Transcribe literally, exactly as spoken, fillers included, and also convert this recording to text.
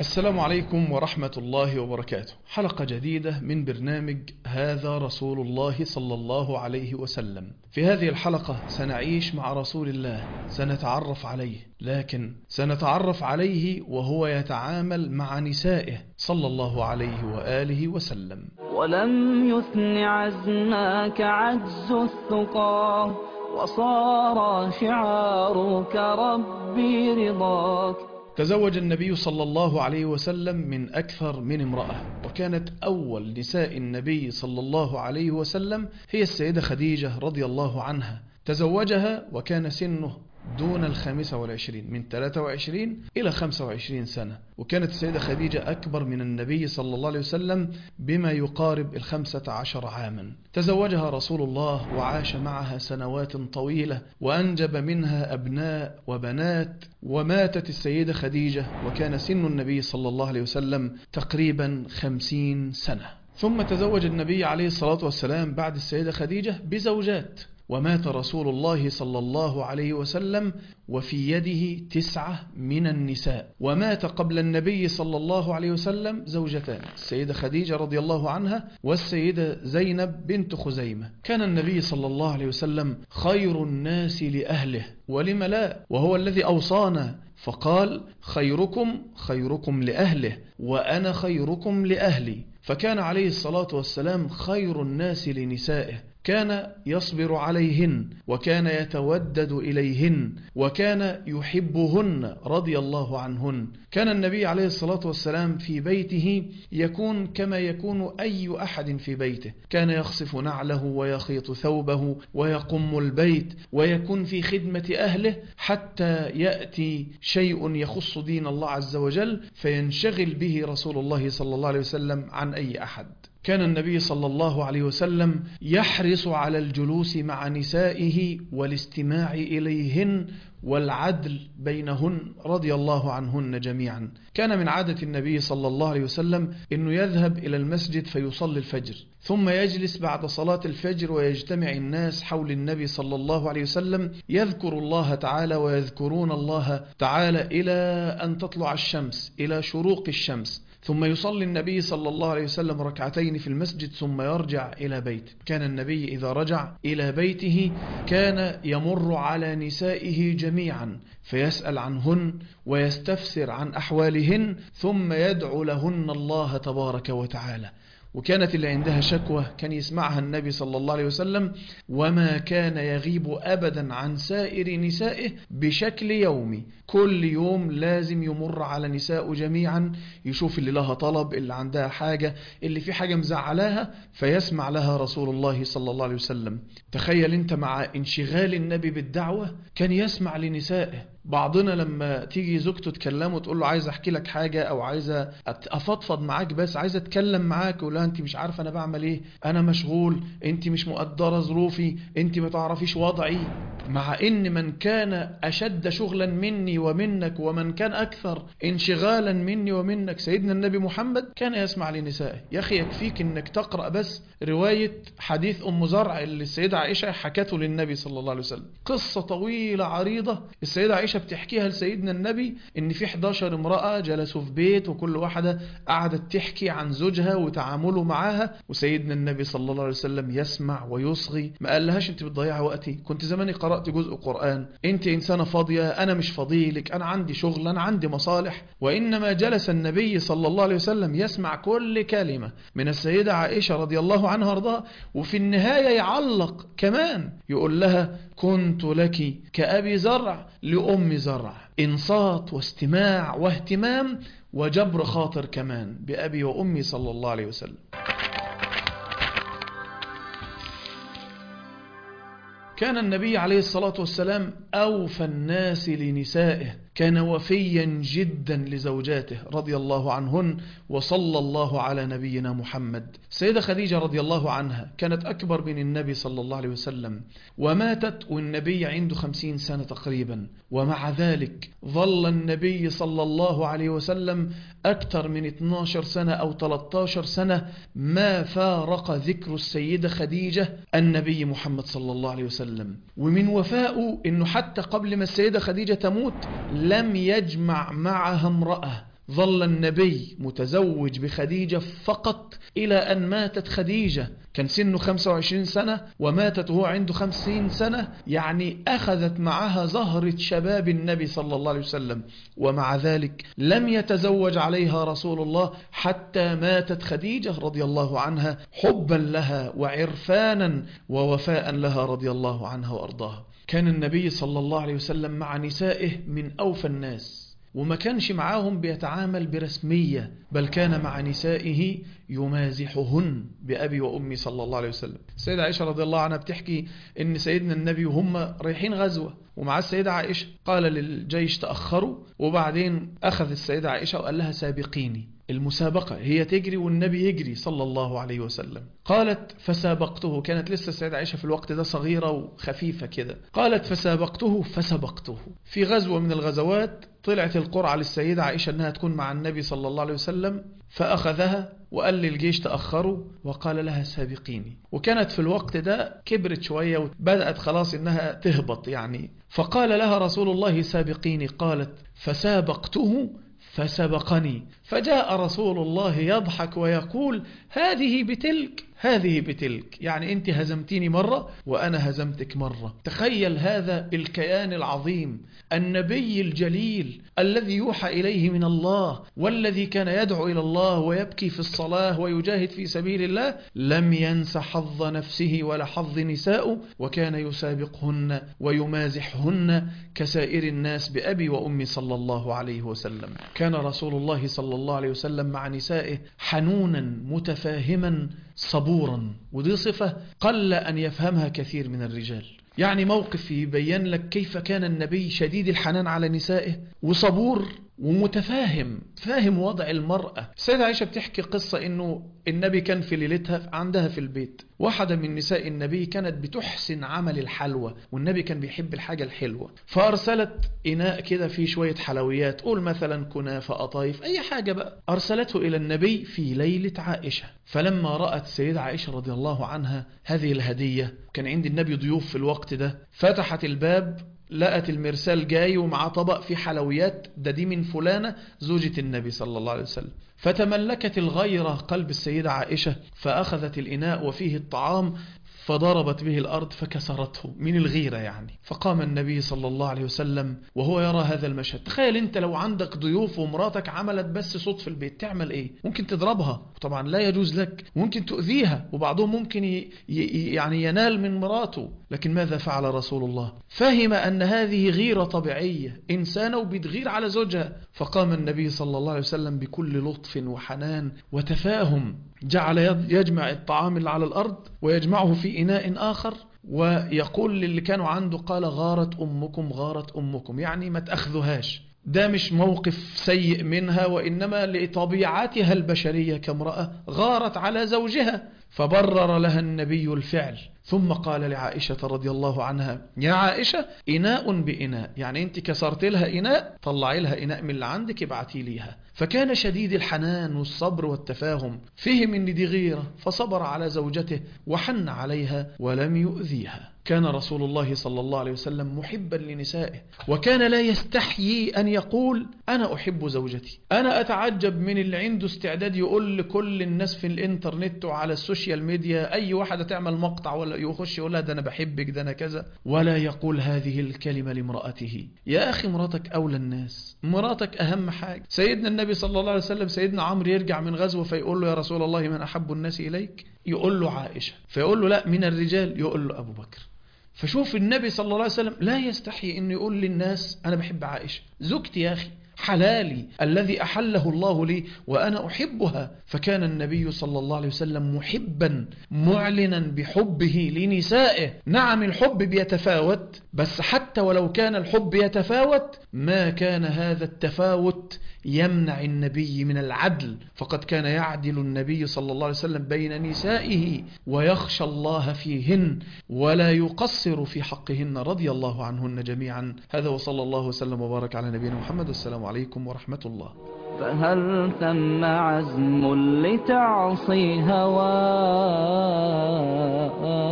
السلام عليكم ورحمة الله وبركاته. حلقة جديدة من برنامج هذا رسول الله صلى الله عليه وسلم. في هذه الحلقة سنعيش مع رسول الله، سنتعرف عليه، لكن سنتعرف عليه وهو يتعامل مع نسائه صلى الله عليه وآله وسلم. ولم يثن عزمك عجز الثقى، وصار شعارك ربي رضاك. تزوج النبي صلى الله عليه وسلم من أكثر من امرأة، وكانت أول نساء النبي صلى الله عليه وسلم هي السيدة خديجة رضي الله عنها. تزوجها وكان سنه دون الخامسة والعشرين، من ثلاثة وعشرين إلى خمسة وعشرين سنة، وكانت السيدة خديجة أكبر من النبي صلى الله عليه وسلم بما يقارب الخمسة عشر عاما. تزوجها رسول الله وعاش معها سنوات طويلة، وأنجب منها أبناء وبنات، وماتت السيدة خديجة وكان سن النبي صلى الله عليه وسلم تقريبا خمسين سنة. ثم تزوج النبي عليه الصلاة والسلام بعد السيدة خديجة بزوجات، ومات رسول الله صلى الله عليه وسلم وفي يده تسعة من النساء. ومات قبل النبي صلى الله عليه وسلم زوجتان، السيدة خديجة رضي الله عنها والسيدة زينب بنت خزيمة. كان النبي صلى الله عليه وسلم خير الناس لأهله، ولم لا، وهو الذي أوصانا فقال: خيركم خيركم لأهله وأنا خيركم لأهلي. فكان عليه الصلاة والسلام خير الناس لنسائه، كان يصبر عليهن، وكان يتودد إليهن، وكان يحبهن رضي الله عنهن. كان النبي عليه الصلاة والسلام في بيته يكون كما يكون أي أحد في بيته، كان يخصف نعله ويخيط ثوبه ويقم البيت ويكون في خدمة أهله، حتى يأتي شيء يخص دين الله عز وجل فينشغل به رسول الله صلى الله عليه وسلم عن أي أحد. كان النبي صلى الله عليه وسلم يحرص على الجلوس مع نسائه والاستماع إليهن والعدل بينهن رضي الله عنهن جميعا. كان من عادة النبي صلى الله عليه وسلم أنه يذهب إلى المسجد فيصلي الفجر، ثم يجلس بعد صلاة الفجر ويجتمع الناس حول النبي صلى الله عليه وسلم، يذكر الله تعالى ويذكرون الله تعالى إلى أن تطلع الشمس، إلى شروق الشمس، ثم يصلي النبي صلى الله عليه وسلم ركعتين في المسجد ثم يرجع إلى بيته. كان النبي إذا رجع إلى بيته كان يمر على نسائه جميعا فيسأل عنهن ويستفسر عن أحوالهن، ثم يدعو لهن الله تبارك وتعالى. وكانت اللي عندها شكوى كان يسمعها النبي صلى الله عليه وسلم، وما كان يغيب أبدا عن سائر نسائه بشكل يومي، كل يوم لازم يمر على نساء جميعا، يشوف اللي لها طلب، اللي عندها حاجة، اللي في حاجة مزعلاها، فيسمع لها رسول الله صلى الله عليه وسلم. تخيل انت مع انشغال النبي بالدعوة كان يسمع لنسائه. بعضنا لما تيجي زوجته تكلمه تقول له عايز احكي لك حاجة او عايزة افضفض معاك، بس عايزة اتكلم معاك، ولا انت مش عارفة انا بعمل ايه، انا مشغول، انت مش مقدرة ظروفي، انت ما تعرفيش وضعي. مع ان من كان اشد شغلا مني ومنك ومن كان اكثر انشغالا مني ومنك سيدنا النبي محمد كان يسمع لنسائه. يا اخي يكفيك انك تقرأ بس رواية حديث ام زرع اللي السيدة عائشة حكته للنبي صلى الله عليه وسلم، قصة طويلة عريضة السيدة عائشة بتحكيها لسيدنا النبي، ان في إحدى عشرة امرأة جلسوا في بيت وكل واحدة قعدت تحكي عن زوجها وتعامله معاها، وسيدنا النبي صلى الله عليه وسلم يسمع ويصغي. ما قالهاش انت بتضيع وقتي، كنت زماني قرأت جزء قرآن، انت انسانة فاضية، انا مش فاضيلك، انا عندي شغل، انا عندي مصالح. وانما جلس النبي صلى الله عليه وسلم يسمع كل كلمة من السيدة عائشة رضي الله عنها وارضاها، وفي النهاية يعلق كمان يقول لها: كنت لك كأبي زرع لأم زرع، إنصات واستماع واهتمام وجبر خاطر كمان بأبي وأمي صلى الله عليه وسلم. كان النبي عليه الصلاة والسلام أوفى الناس لنسائه، كان وفيا جدا لزوجاته رضي الله عنهن، وصلى الله على نبينا محمد. سيدة خديجة رضي الله عنها كانت أكبر من النبي صلى الله عليه وسلم، وماتت والنبي عنده خمسين سنة تقريبا، ومع ذلك ظل النبي صلى الله عليه وسلم أكثر من اثنتي عشرة سنة أو ثلاثة عشر سنة ما فارق ذكر السيدة خديجة النبي محمد صلى الله عليه وسلم. ومن وفائه أنه حتى قبل ما السيدة خديجة تموت لم يجمع معها امرأة ظل النبي متزوج بخديجة فقط إلى أن ماتت خديجة، كان سنه خمسة وعشرين سنة وماتت وهو عنده خمسين سنة، يعني أخذت معها زهرة شباب النبي صلى الله عليه وسلم، ومع ذلك لم يتزوج عليها رسول الله حتى ماتت خديجة رضي الله عنها حبا لها وعرفانا ووفاء لها رضي الله عنها وأرضاها. كان النبي صلى الله عليه وسلم مع نسائه من أوفى الناس، وما كانش معاهم بيتعامل برسمية، بل كان مع نسائه يمازحهن بأبي وأمي صلى الله عليه وسلم. السيدة عائشة رضي الله عنها بتحكي إن سيدنا النبي وهم رايحين غزوة ومع السيدة عائشة، قال للجيش تأخروا، وبعدين أخذ السيدة عائشة وقال لها سابقيني، المسابقة هي تجري والنبي يجري صلى الله عليه وسلم. قالت فسابقته، كانت لسه السيدة عائشة في الوقت ده صغيرة وخفيفة كده، قالت فسابقته فسبقته. في غزوة من الغزوات طلعت القرعة للسيدة عائشة أنها تكون مع النبي صلى الله عليه وسلم، فأخذها وقال للجيش تأخروا وقال لها سابقيني، وكانت في الوقت ده كبرت شوية وبدأت خلاص إنها تهبط يعني، فقال لها رسول الله سابقيني، قالت فسابقته فسبقني، فجاء رسول الله يضحك ويقول هذه بتلك هذه بتلك، يعني أنت هزمتيني مرة وأنا هزمتك مرة. تخيل هذا الكيان العظيم، النبي الجليل الذي يوحى إليه من الله والذي كان يدعو إلى الله ويبكي في الصلاة ويجاهد في سبيل الله، لم ينس حظ نفسه ولا حظ نساء، وكان يسابقهن ويمازحهن كسائر الناس بأبي وأمي صلى الله عليه وسلم. كان رسول الله صلى الله عليه وسلم مع نسائه حنونا متفاهما صبورا، ودي صفة قل أن يفهمها كثير من الرجال. يعني موقف يبين لك كيف كان النبي شديد الحنان على نسائه وصبور ومتفاهم، فاهم وضع المرأة. السيدة عائشة بتحكي قصة إنه النبي كان في ليلتها عندها في البيت واحدة من نساء النبي كانت بتحسن عمل الحلوى، والنبي كان بيحب الحاجة الحلوة، فأرسلت إناء كده فيه شوية حلويات، قول مثلا كنافة قطايف أي حاجة بقى، أرسلته إلى النبي في ليلة عائشة. فلما رأت السيدة عائشة رضي الله عنها هذه الهدية، كان عند النبي ضيوف في الوقت ده، فتحت الباب لقت المرسال جاي ومع طبق فيه حلويات، ده دي من فلانة زوجة النبي صلى الله عليه وسلم. فتملكت الغيرة قلب السيدة عائشة، فأخذت الإناء وفيه الطعام فضربت به الأرض فكسرته من الغيرة يعني. فقام النبي صلى الله عليه وسلم وهو يرى هذا المشهد. تخيل انت لو عندك ضيوف ومراتك عملت بس صوت في البيت، تعمل ايه؟ ممكن تضربها، طبعا لا يجوز لك، ممكن تؤذيها، وبعضهم ممكن ي... ي... يعني ينال من مراته. لكن ماذا فعل رسول الله؟ فهم أن هذه غيرة طبيعية، إنسانة وبتغير على زوجها. فقام النبي صلى الله عليه وسلم بكل لطف وحنان وتفاهم، جعل يجمع الطعام اللي على الأرض ويجمعه في إناء آخر، ويقول للي كانوا عنده قال غارت أمكم غارت أمكم، يعني ما تأخذوهاش. ده مش موقف سيء منها، وإنما لطبيعتها البشرية كامرأة غارت على زوجها، فبرر لها النبي الفعل. ثم قال لعائشة رضي الله عنها يا عائشة إناء بإناء، يعني أنت كسرت لها إناء، طلعي لها إناء من اللي عندك ابعتي ليها. فكان شديد الحنان والصبر والتفاهم، فهم ان دي غيرة فصبر على زوجته وحن عليها ولم يؤذيها. كان رسول الله صلى الله عليه وسلم محبا لنسائه، وكان لا يستحيي أن يقول أنا أحب زوجتي. أنا أتعجب من اللي عنده استعداد يقول لكل الناس في الإنترنت وعلى السوشيال ميديا أي واحدة تعمل مقطع ولا يخش يقول لها ده أنا بحبك ده أنا كذا، ولا يقول هذه الكلمة لامرأته. يا أخي مراتك أولى الناس، مراتك أهم حاجة. سيدنا النبي صلى الله عليه وسلم سيدنا عمرو يرجع من غزوة فيقول له يا رسول الله من أحب الناس إليك؟ يقول له عائشة، فيقول له لا من الرجال، يقول له أبو بكر. فشوف النبي صلى الله عليه وسلم لا يستحي أن يقول للناس أنا بحب عائشة، زوجتي يا أخي حلالي الذي أحله الله لي وأنا أحبها. فكان النبي صلى الله عليه وسلم محبا معلنا بحبه لنسائه. نعم الحب بيتفاوت، بس حتى ولو كان الحب يتفاوت ما كان هذا التفاوت يمنع النبي من العدل، فقد كان يعدل النبي صلى الله عليه وسلم بين نسائه ويخشى الله فيهن ولا يقصر في حقهن رضي الله عنهن جميعا. هذا وصلى الله وسلم وبارك على نبينا محمد. السلام عليكم ورحمة الله. فهل ثم عزم لتعصي هواه